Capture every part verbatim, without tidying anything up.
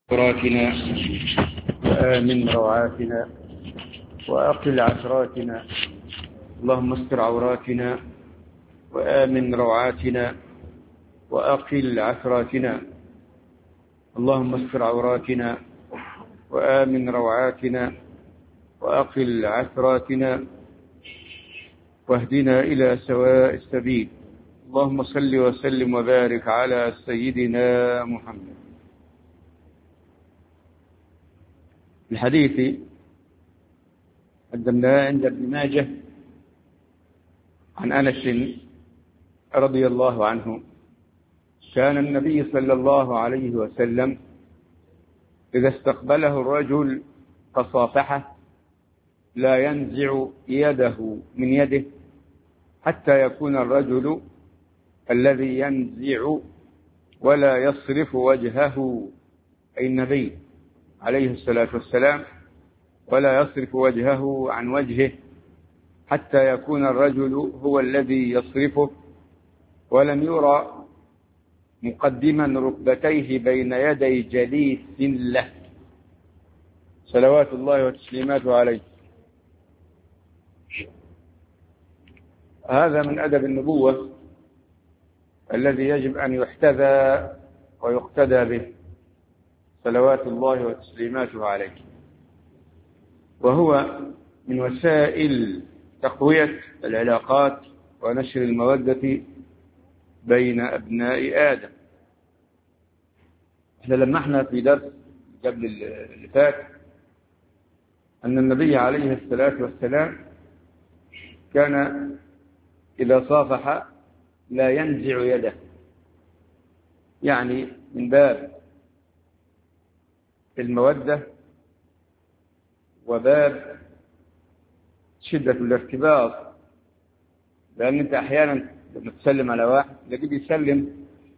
عثراتنا وآمن روعاتنا وأقل عثراتنا. اللهم استر عوراتنا وآمن روعاتنا وأقل عثراتنا. اللهم استر عوراتنا وآمن روعاتنا وأقل عثراتنا واهدنا إلى سواء السبيل. اللهم صل وسلم وبارك على سيدنا محمد. الحديث قدمناه عند ابن ماجه عن أنس رضي الله عنه: كان النبي صلى الله عليه وسلم إذا استقبله الرجل فصافحه لا ينزع يده من يده حتى يكون الرجل الذي ينزع ولا يصرف وجهه، أي النبي عليه الصلاة والسلام، ولا يصرف وجهه عن وجهه حتى يكون الرجل هو الذي يصرفه، ولم يرى مقدما ركبتيه بين يدي جليس له صلوات الله وتسليماته عليه. هذا من أدب النبوة الذي يجب أن يحتذى ويقتدى به صلوات الله وتسليماته عليه، وهو من وسائل تقوية العلاقات ونشر المودة بين أبناء آدم. احنا لمحنا في درس قبل اللي فات أن النبي عليه الصلاة والسلام كان إذا صافح لا ينزع يده، يعني من باب المودة وباب شدة الارتباط، لأن أنت أحيانا لما تسلم على واحد تلاقيه بيسلم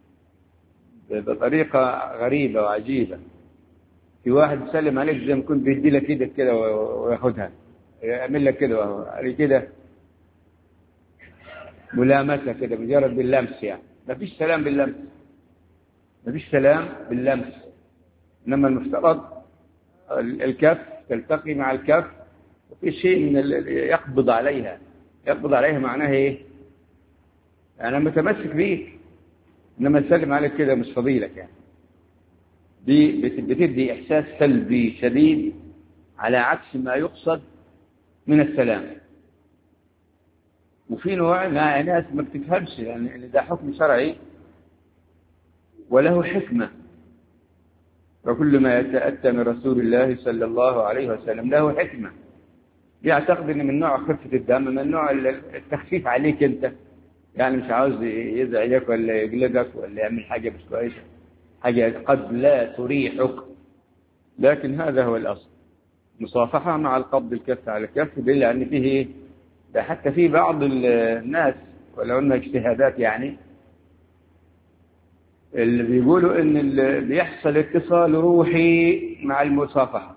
بطريقة غريبة وعجيبة. في واحد يسلم عليك زي ما كنت بيدي لك ايدك كده وياخدها، يعمل لك كده كده ملامسة كده مجرد باللمس، يعني ما فيش سلام باللمس، ما فيش سلام باللمس. إنما المفترض الكف تلتقي مع الكف وفي شيء من يقبض عليها. يقبض عليها معناها ايه؟ أنا متمسك بيك، إنما تسلم عليك كده مش فضيلك، يعني دي بتدي إحساس سلبي شديد على عكس ما يقصد من السلام. وفي نوع ناس ما بتفهمش، يعني ده حكم شرعي وله حكمة، وكل ما يتأتى من رسول الله صلى الله عليه وسلم له حكمة. يعتقد ان من نوع خفة الدم، من نوع التخفيف عليك انت، يعني مش عاوز يزعجك ولا يقلقك ولا يعمل حاجة مش كويسة، حاجة قد لا تريحك، لكن هذا هو الأصل. مصافحة مع القبض الكف على الكف، دليل أن فيه إيه؟ ده حتى في بعض الناس ولو أنها اجتهادات، يعني اللي بيقولوا ان اللي بيحصل اتصال روحي مع المصافحة.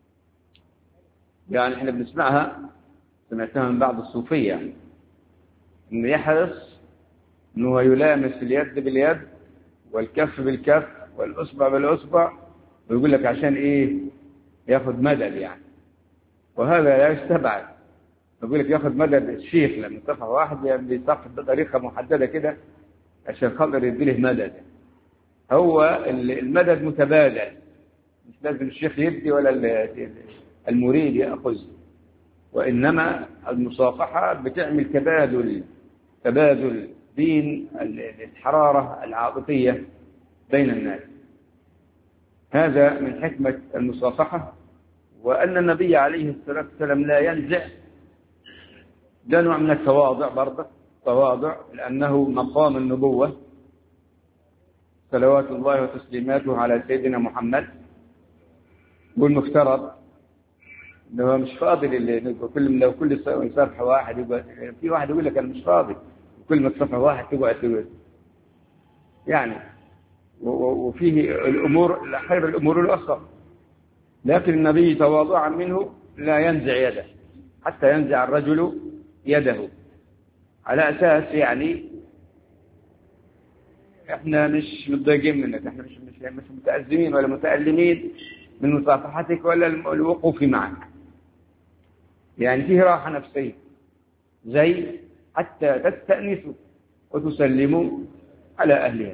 يعني احنا بنسمعها، سمعتها من بعض الصوفية، يعني انه يحرص انه يلامس اليد باليد والكف بالكف والاصبع بالاصبع، ويقول لك عشان ايه؟ ياخذ مدد يعني. وهذا لا يستبعد. يقول لك ياخذ مدد الشيخ لما يصافح واحد بيصافح بطريقة محددة كده عشان خاطر يديله مدد. هو المدد متبادل، مش لازم الشيخ يدي ولا المريد يأخذ، وإنما المصافحة بتعمل تبادل تبادل بين الحرارة العاطفية بين الناس. هذا من حكمة المصافحة. وأن النبي عليه الصلاة والسلام لا ينزع، ده نوع من التواضع برضه، تواضع، لأنه مقام النبوة صلوات الله وتسليماته على سيدنا محمد. والمفترض انه مش فاضي، اللي كل لو كل صفحه واحد يبقى في واحد يقول لك انا مش فاضي، وكل ما صفحه واحد تقعد يعني. وفيه الامور خير الامور الاخرى، لكن النبي تواضعا منه لا ينزع يده حتى ينزع الرجل يده، على اساس يعني احنا مش متضايقين منك، احنا مش مش مش متأزمين ولا متألمين من مصافحتك ولا الوقوف معك. يعني فيه راحة نفسية، زي حتى تستأنسوا وتسلموا على أهلها.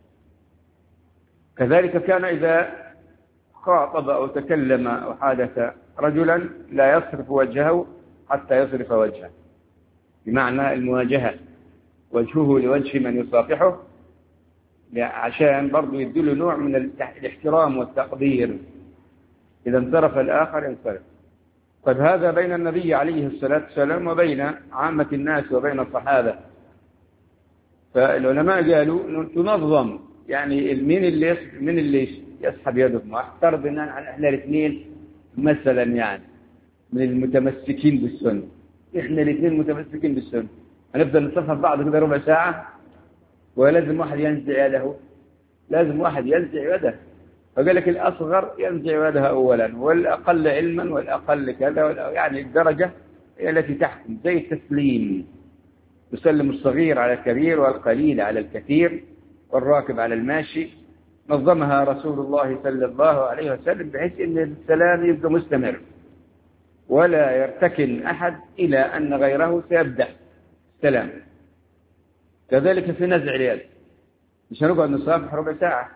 كذلك كان إذا خاطب أو تكلم أو حادث رجلا لا يصرف وجهه حتى يصرف وجهه، بمعنى المواجهة، وجهه لوجه من يصافحه، عشان برضو يدله نوع من الاحترام والتقدير. إذا انصرف الآخر ينصرف. طيب هذا بين النبي عليه الصلاة والسلام وبين عامة الناس وبين الصحابة. فالعلماء قالوا تنظم، يعني مين اللي مين اللي يسحب يده معه. افترض ان احنا الاثنين مثلا يعني من المتمسكين بالسنة، احنا الاثنين متمسكين بالسنة، هنفضل نصفح بعض كده ربع ساعة ولازم واحد ينزع يده؟ لازم واحد ينزع يده. فقال لك الأصغر ينزع يدها أولا، والأقل علما والأقل كذا، يعني الدرجة هي التي تحكم. زي التسليم، يسلم الصغير على الكبير والقليل على الكثير والراكب على الماشي. نظمها رسول الله صلى الله عليه وسلم بحيث أن السلام يبقى مستمر ولا يرتكن أحد إلى أن غيره سيبدأ السلام. كذلك في نزع اليد، مش هنقعد نصافح ربع ساعة.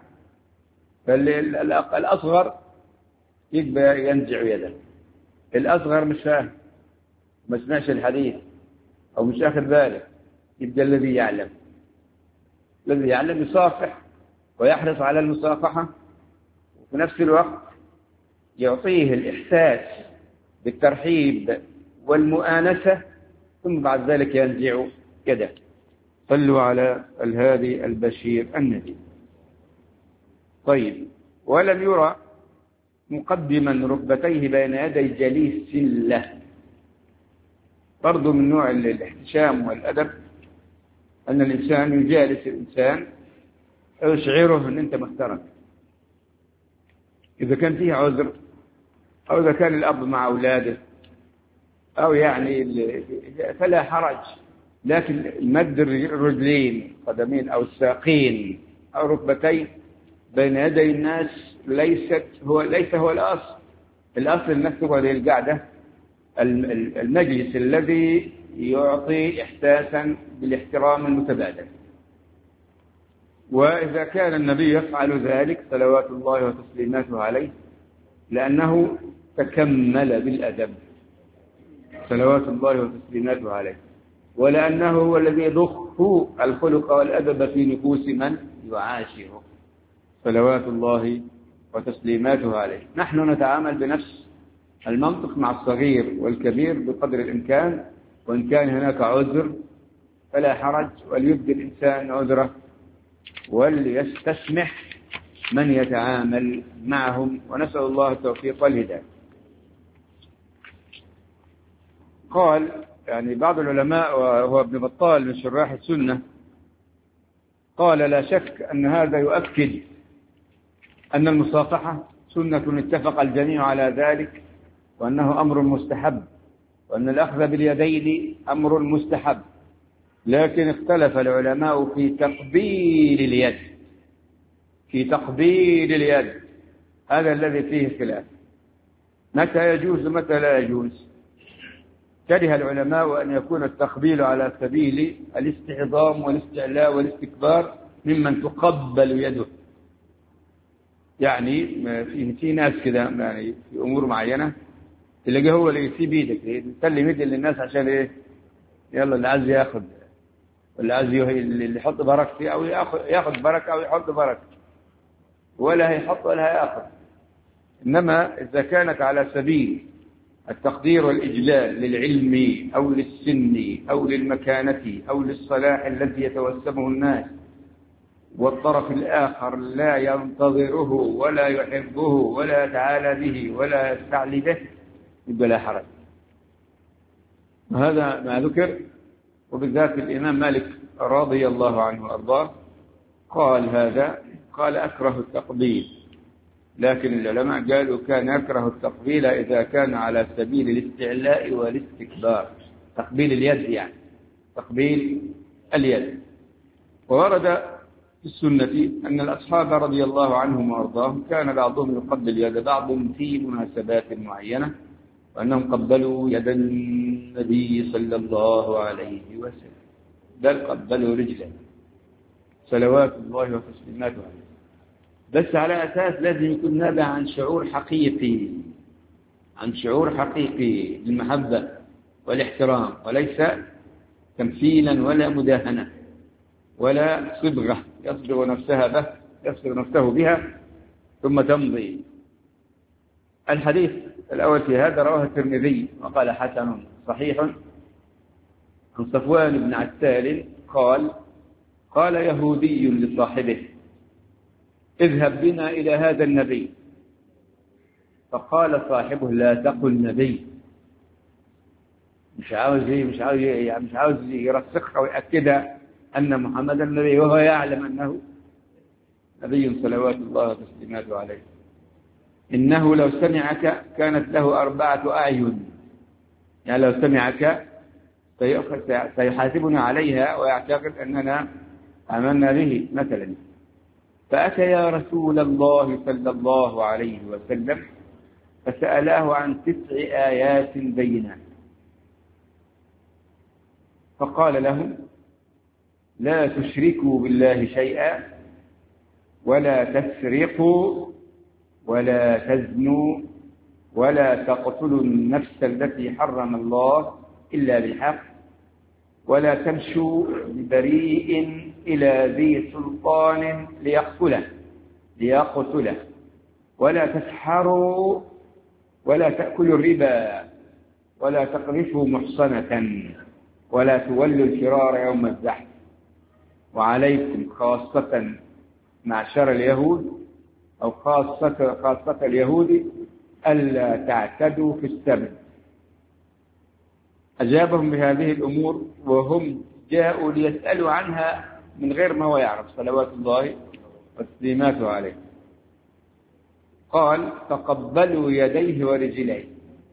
فالأصغر يبقى ينزع يده. الأصغر مش فاهم، ما سمعش الحديث أو مش أخذ باله، يبقى الذي يعلم الذي يعلم يصافح ويحرص على المصافحة، وفي نفس الوقت يعطيه الإحساس بالترحيب والمؤانسة، ثم بعد ذلك ينزع يده. صلوا على الهادي البشير النبي. طيب، ولم يرى مقدما ركبتيه بين يدي جليس له. برضو من نوع الاحتشام والأدب أن الإنسان يجالس الإنسان يشعره أن أنت محترم. إذا كان فيه عذر، أو إذا كان الأب مع أولاده، أو يعني فلا حرج. لكن مد الرجلين قدمين أو الساقين أو ركبتين بين يدي الناس ليست هو ليس هو الأصل. الأصل أنك تقعد القعدة، المجلس الذي يعطي إحساسا بالاحترام المتبادل. وإذا كان النبي يفعل ذلك صلوات الله وتسليماته عليه لأنه تكمل بالأدب صلوات الله وتسليماته عليه، ولأنه هو الذي يضخ الخلق والأدب في نفوس من يعاشره صلوات الله وتسليماته عليه. نحن نتعامل بنفس المنطق مع الصغير والكبير بقدر الإمكان، وإن كان هناك عذر فلا حرج، وليبدي الإنسان عذره وليستسمح من يتعامل معهم، ونسأل الله التوفيق والهداية. قال يعني بعض العلماء وهو ابن بطال من شراح السنة قال لا شك أن هذا يؤكد أن المصافحة سنة اتفق الجميع على ذلك، وأنه أمر مستحب، وأن الأخذ باليدين أمر مستحب. لكن اختلف العلماء في تقبيل اليد في تقبيل اليد هذا الذي فيه خلاف، متى يجوز ومتى لا يجوز. كره العلماء أن يكون التقبيل على سبيل الاستعظام والاستعلاء والاستكبار ممن تقبل يده. يعني في في ناس كده يعني في أمور معينة تلاقيه هو اللي يسيب ايدك، يسلم يد للناس عشان ايه؟ يلا اللي عايز ياخذ، واللي عايز اللي يحط بركه او ياخذ ياخذ بركه او يحط بركه، ولا هيحط ولا هياخذ. انما اذا كانت على سبيل التقدير والإجلال للعلم أو للسن أو للمكانة أو للصلاح الذي يتوسمه الناس، والطرف الآخر لا ينتظره ولا يحبه ولا يتعالى به ولا يستعلي به، يبقى لا حرج. وهذا ما ذكر، وبالذات الإمام مالك رضي الله عنه وأرضاه قال هذا، قال أكره التقبيل. لكن العلماء قالوا كان يكره التقبيل إذا كان على سبيل الاستعلاء والاستكبار، تقبيل اليد يعني تقبيل اليد. وورد في السنة أن الأصحاب رضي الله عنهم وأرضاهم كان بعضهم يقبل يد بعض في مناسبات معينة، وأنهم قبلوا يد النبي صلى الله عليه وسلم، بل قبلوا رجله صلوات الله وتسليماته عليه، بس على أساس لازم يكون نابع عن شعور حقيقي، عن شعور حقيقي للمحبة والاحترام، وليس تمثيلا ولا مداهنة ولا صبغة يصبغ نفسها به يصبغ نفسه بها ثم تمضي. الحديث الأول في هذا رواه الترمذي وقال حسن صحيح عن صفوان بن عسال قال قال يهودي لصاحبه اذهب بنا إلى هذا النبي، فقال صاحبه لا تقل نبي، مش عاوز مش عاوز يعني مش عاوز يرسخها ويأكدها أن محمدا النبي، وهو يعلم أنه نبي صلوات الله وتسليماته عليه. إنه لو سمعك كانت له أربعة أعين، يعني لو سمعك سيحاسبنا عليها ويعتقد أننا آمنا به مثلا. فأتى يا رسول الله صلى الله عليه وسلم فسألاه عن تسع آيات بينات، فقال لهم لا تشركوا بالله شيئا ولا تسرقوا ولا تزنوا ولا تقتلوا النفس التي حرم الله إلا بالحق ولا تمشوا ببريء إلى ذي سلطان ليقتله ليقتله ولا تسحروا ولا تأكلوا الربا ولا تقذفوا محصنة ولا تولوا الفرار يوم الزحف. وعليكم خاصة معشر اليهود أو خاصة, خاصة اليهود ألا تعتدوا في السبت. أجابهم بهذه الأمور وهم جاءوا ليسألوا عنها من غير ما هو يعرف صلوات الله وتسليماته عليه. قال تقبلوا يديه ورجليه،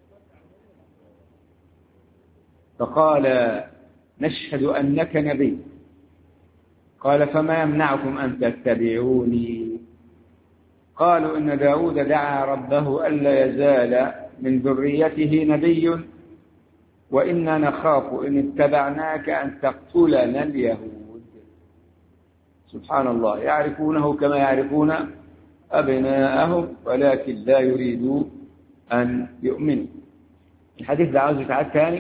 فقال نشهد أنك نبي. قال فما يمنعكم أن تتبعوني؟ قالوا إن داود دعا ربه ألا يزال من ذريته نبي وإنا نخاف إن اتبعناك أن تقتلنا اليهود. سبحان الله، يعرفونه كما يعرفون أبناءهم ولكن لا يريدوا أن يؤمنوا. الحديث ده عاوز يتعاد ثاني،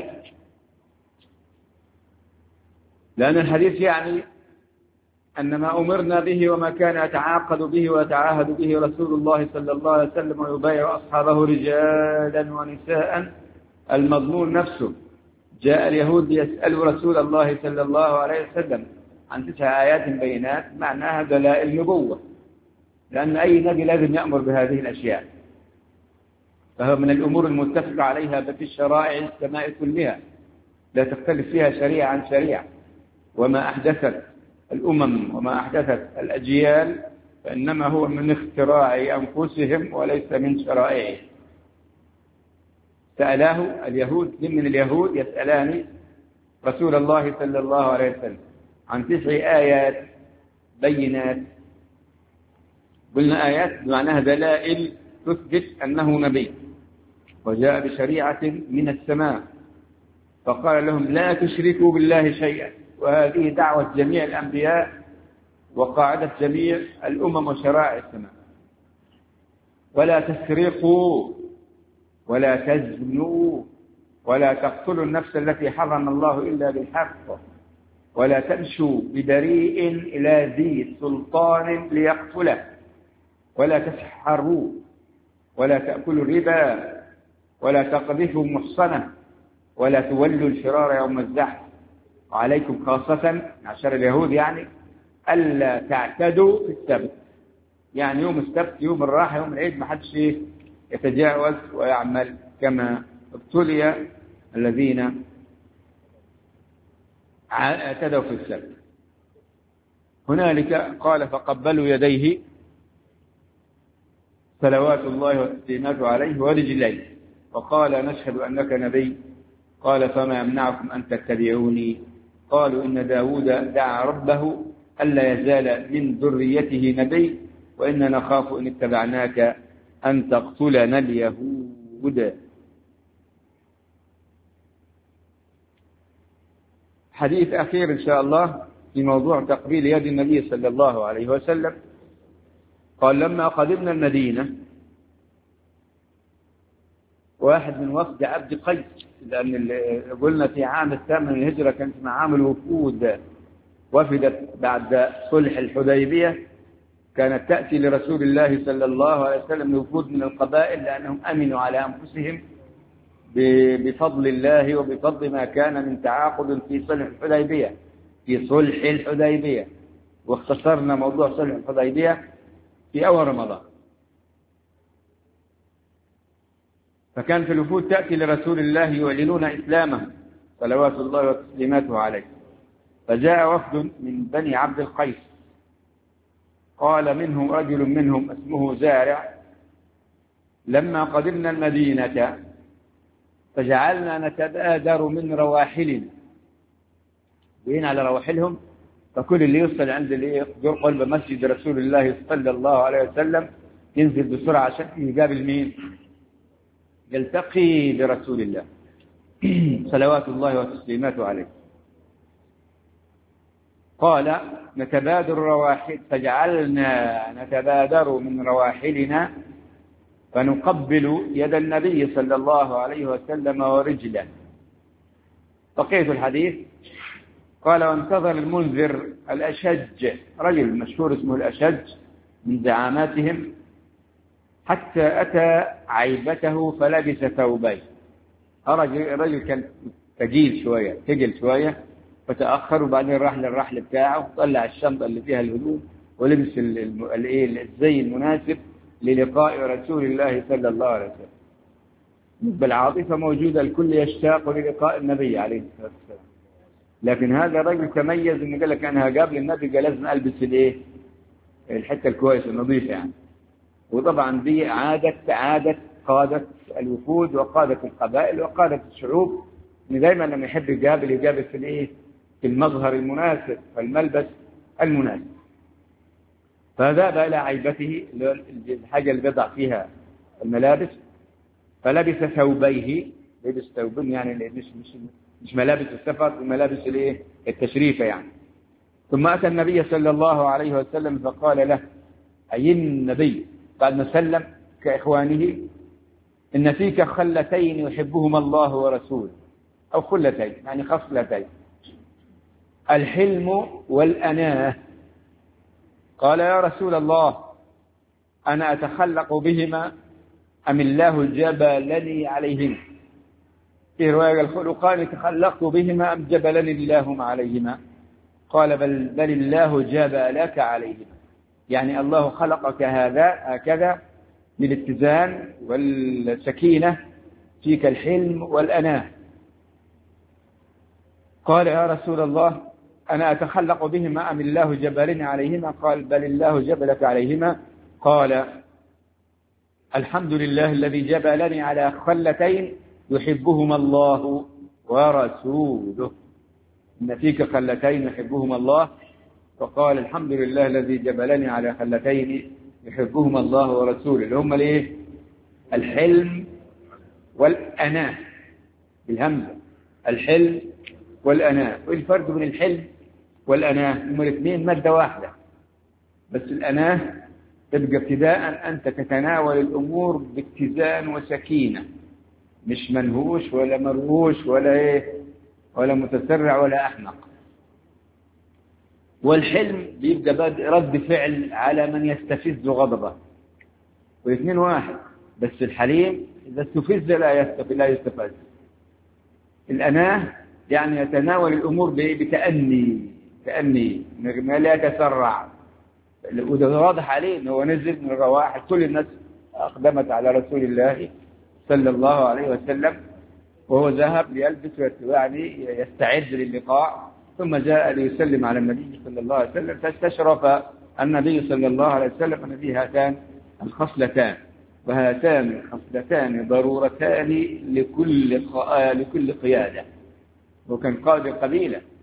لأن الحديث يعني أن ما أمرنا به وما كان يتعاقد به ويتعاهد به رسول الله صلى الله عليه وسلم ويبايع أصحابه رجالا ونساء، المضمون نفسه. جاء اليهود يسألوا رسول الله صلى الله عليه وسلم عن تسع آيات بينات معناها دلائل نبوة، لأن أي نبي لازم يأمر بهذه الأشياء، فهو من الأمور المتفق عليها في الشرائع السماء كلها، لا تختلف فيها شريعة عن شريعة. وما أحدثت الأمم وما أحدثت الأجيال فإنما هو من اختراع أنفسهم وليس من شرائعهم. سألاه اليهود، من اليهود يسألان رسول الله صلى الله عليه وسلم عن تسع آيات بينات. قلنا آيات معناها دلائل تثبت أنه نبي وجاء بشريعة من السماء، فقال لهم لا تشركوا بالله شيئا، وهذه دعوة جميع الأنبياء وقاعدة جميع الأمم وشرائع السماء. ولا تسرقوا ولا تزنوا ولا تقتلوا النفس التي حرم الله إلا بالحق ولا تمشوا ببريء إلى ذي سلطان ليقتله ولا تسحروا ولا تأكلوا الربا ولا تقذفوا محصنة ولا تولوا الفرار يوم الزحف. وعليكم خاصة معشر اليهود يعني ألا تعتدوا في السبت، يعني يوم السبت يوم الراحة يوم العيد ما حدش يتجاوز ويعمل كما ابتلي الذين اعتدوا في السبت. هنالك قال فقبلوا يديه صلوات الله وتسليماته عليه ورجليه، وقال نشهد أنك نبي. قال فما يمنعكم أن تتبعوني؟ قالوا إن داود دعا ربه ألا يزال من ذريته نبي، وإننا نخاف إن اتبعناك أن تقتلنا اليهود. حديث أخير إن شاء الله في موضوع تقبيل يد النبي صلى الله عليه وسلم. قال: لما قدمنا المدينة، واحد من وفد عبد قيس، لأن قلنا في عام الثامن من الهجرة كانت مع عام الوفود، وفدت بعد صلح الحديبية، كانت تأتي لرسول الله صلى الله عليه وسلم وفود من القبائل، لأنهم أمنوا على أنفسهم بفضل الله وبفضل ما كان من تعاقد في صلح الحديبية في صلح الحديبية واختصرنا موضوع صلح الحديبية في أول رمضان. فكان في الوفود تأتي لرسول الله يعلنون إسلامه صلوات الله وتسليماته عليه. فجاء وفد من بني عبد القيس، قال منهم رجل منهم اسمه زارع: لما قدمنا المدينة فجعلنا نتبادر من رواحلنا، بين على رواحلهم، فكل اللي يوصل عند اللي يقدر قلب مسجد رسول الله صلى الله عليه وسلم ينزل بسرعة عشان يقابل مين؟ يلتقي برسول الله صلوات الله وتسليماته عليه. قال: نتبادر رواحل، فجعلنا نتبادر من رواحلنا فنقبل يد النبي صلى الله عليه وسلم ورجله. بقية الحديث. قال: وانتظر المنذر الأشج، رجل مشهور اسمه الأشج من زعاماتهم، حتى أتى عيبته فلبس ثوبين. الرجل كان ثقيل شوية ثقل شوية فتأخر، وبعدين راح للرحل بتاعه، طلع الشنطة اللي فيها الهدوم ولبس الزي المناسب للقاء رسول الله صلى الله عليه وسلم. بالعاطفة موجودة، الكل يشتاق للقاء النبي عليه الصلاة والسلام، لكن هذا الرجل تميز إنه قال لك أنا قبل النبي قال لازم ألبس الإيه؟ الحتة الكويسة النظيفة يعني. وطبعا دي عادة عادة قادة الوفود وقادة القبائل وقادة الشعوب، إن دائما لما يحب يقابل يقابل في الإيه؟ في المظهر المناسب والملبس المناسب. فذهب إلى عيبته، الحاجة اللي بيضع فيها الملابس، فلبس ثوبيه، لبس ثوبين يعني مش مش مش ملابس السفر، وملابس الايه؟ التشريفه يعني. ثم اتى النبي صلى الله عليه وسلم فقال له، اي النبي بعد ما سلم كاخوانه: ان فيك خلتين يحبهما الله ورسوله، او خلتين يعني خصلتين، الحلم والاناه. قال: يا رسول الله، انا اتخلق بهما ام الله جبلني عليهما؟ في رواية: الخلقان تخلقت بهما أم جبلني الله عليهما؟ قال: بل, بل الله جبلك عليهما، يعني الله خلقك هذا هكذا للاتزان والسكينة، فيك الحلم والأناه. قال: يا رسول الله، أنا أتخلق بهما أم الله جبلني عليهما؟ قال: بل الله جبلك عليهما. قال: الحمد لله الذي جبلني على خلتين يحبهما الله ورسوله. إن فيك خلتين يحبهما الله. فقال: الحمد لله الذي جبلني على خلتين يحبهما الله ورسوله، اللي هم الايه؟ الحلم والأناه بالهمزة، الحلم والأناه. والفرق بين الحلم والأناه هم الاثنين مادة واحدة، بس الأناه تبقى ابتداء أنت تتناول الأمور باتزان وسكينة، مش منهوش ولا مروش ولا ايه ولا متسرع ولا احمق. والحلم بيبقى رد فعل على من يستفز غضبه، والاثنين واحد، بس الحليم اذا استفز لا يستفز لا يستفز. الاناه يعني يتناول الامور بتأني تأني ما لا يتسرع، وده واضح عليه انه نزل من الرواحل، كل الناس اقدمت على رسول الله صلى الله عليه وسلم، وهو ذهب ليلبس يعني يستعد للقاء، ثم جاء ليسلم على النبي صلى الله عليه وسلم، فاستشرف النبي صلى الله عليه وسلم أن به هاتان الخصلتان، وهاتان الخصلتان ضرورتان لكل لكل قيادة، وكان قائد القبيلة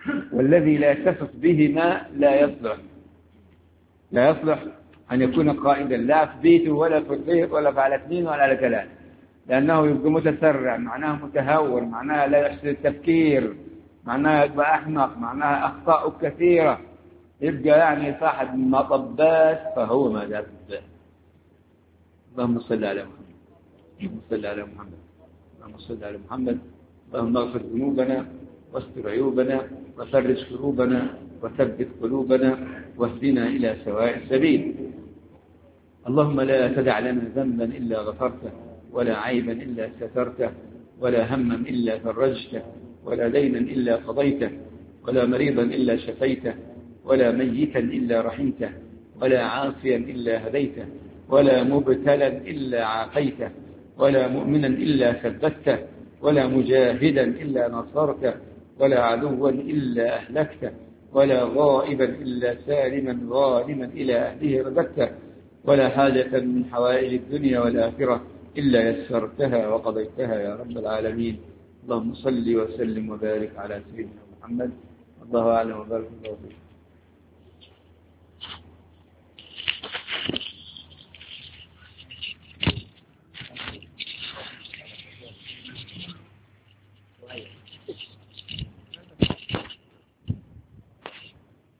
والذي لا يتصف بهما لا يصلح لا يصلح أن يكون قائدا لا في بيته ولا في البيت ولا على اثنين ولا على ثلاثة، لأنه يبقى متسرع، معناه متهور، معناه لا يحسن التفكير، معناه يبقى أحمق، معناه أخطاء كثيرة، يبقى يعني صاحب مطبات فهو ما ذات. اللهم صل على محمد، اللهم صل على محمد، اللهم صل على محمد. اللهم اغفر ذنوبنا واستر عيوبنا وفرج كروبنا وثبت قلوبنا واهدنا إلى سواء السبيل. اللهم لا تدع لنا ذنبا إلا غفرته، ولا عيبا إلا سترته، ولا هما إلا فرجته، ولا دينا إلا قضيته، ولا مريضا إلا شفيته، ولا ميتا إلا رحمته، ولا عاصيا إلا هديته، ولا مبتلا إلا عافيته، ولا مؤمنا إلا ثبته، ولا مجاهدا إلا نصرته، ولا عدوا إلا أهلكته، ولا غائبا إلا سالما غانما إلى أهله رددته، ولا حاجة من حوائج الدنيا والآخرة إلا يسرتها وقضيتها يا رب العالمين. اللهم صل وسلم وبارك على سيدنا محمد. الله أعلم وبارك الله فيك.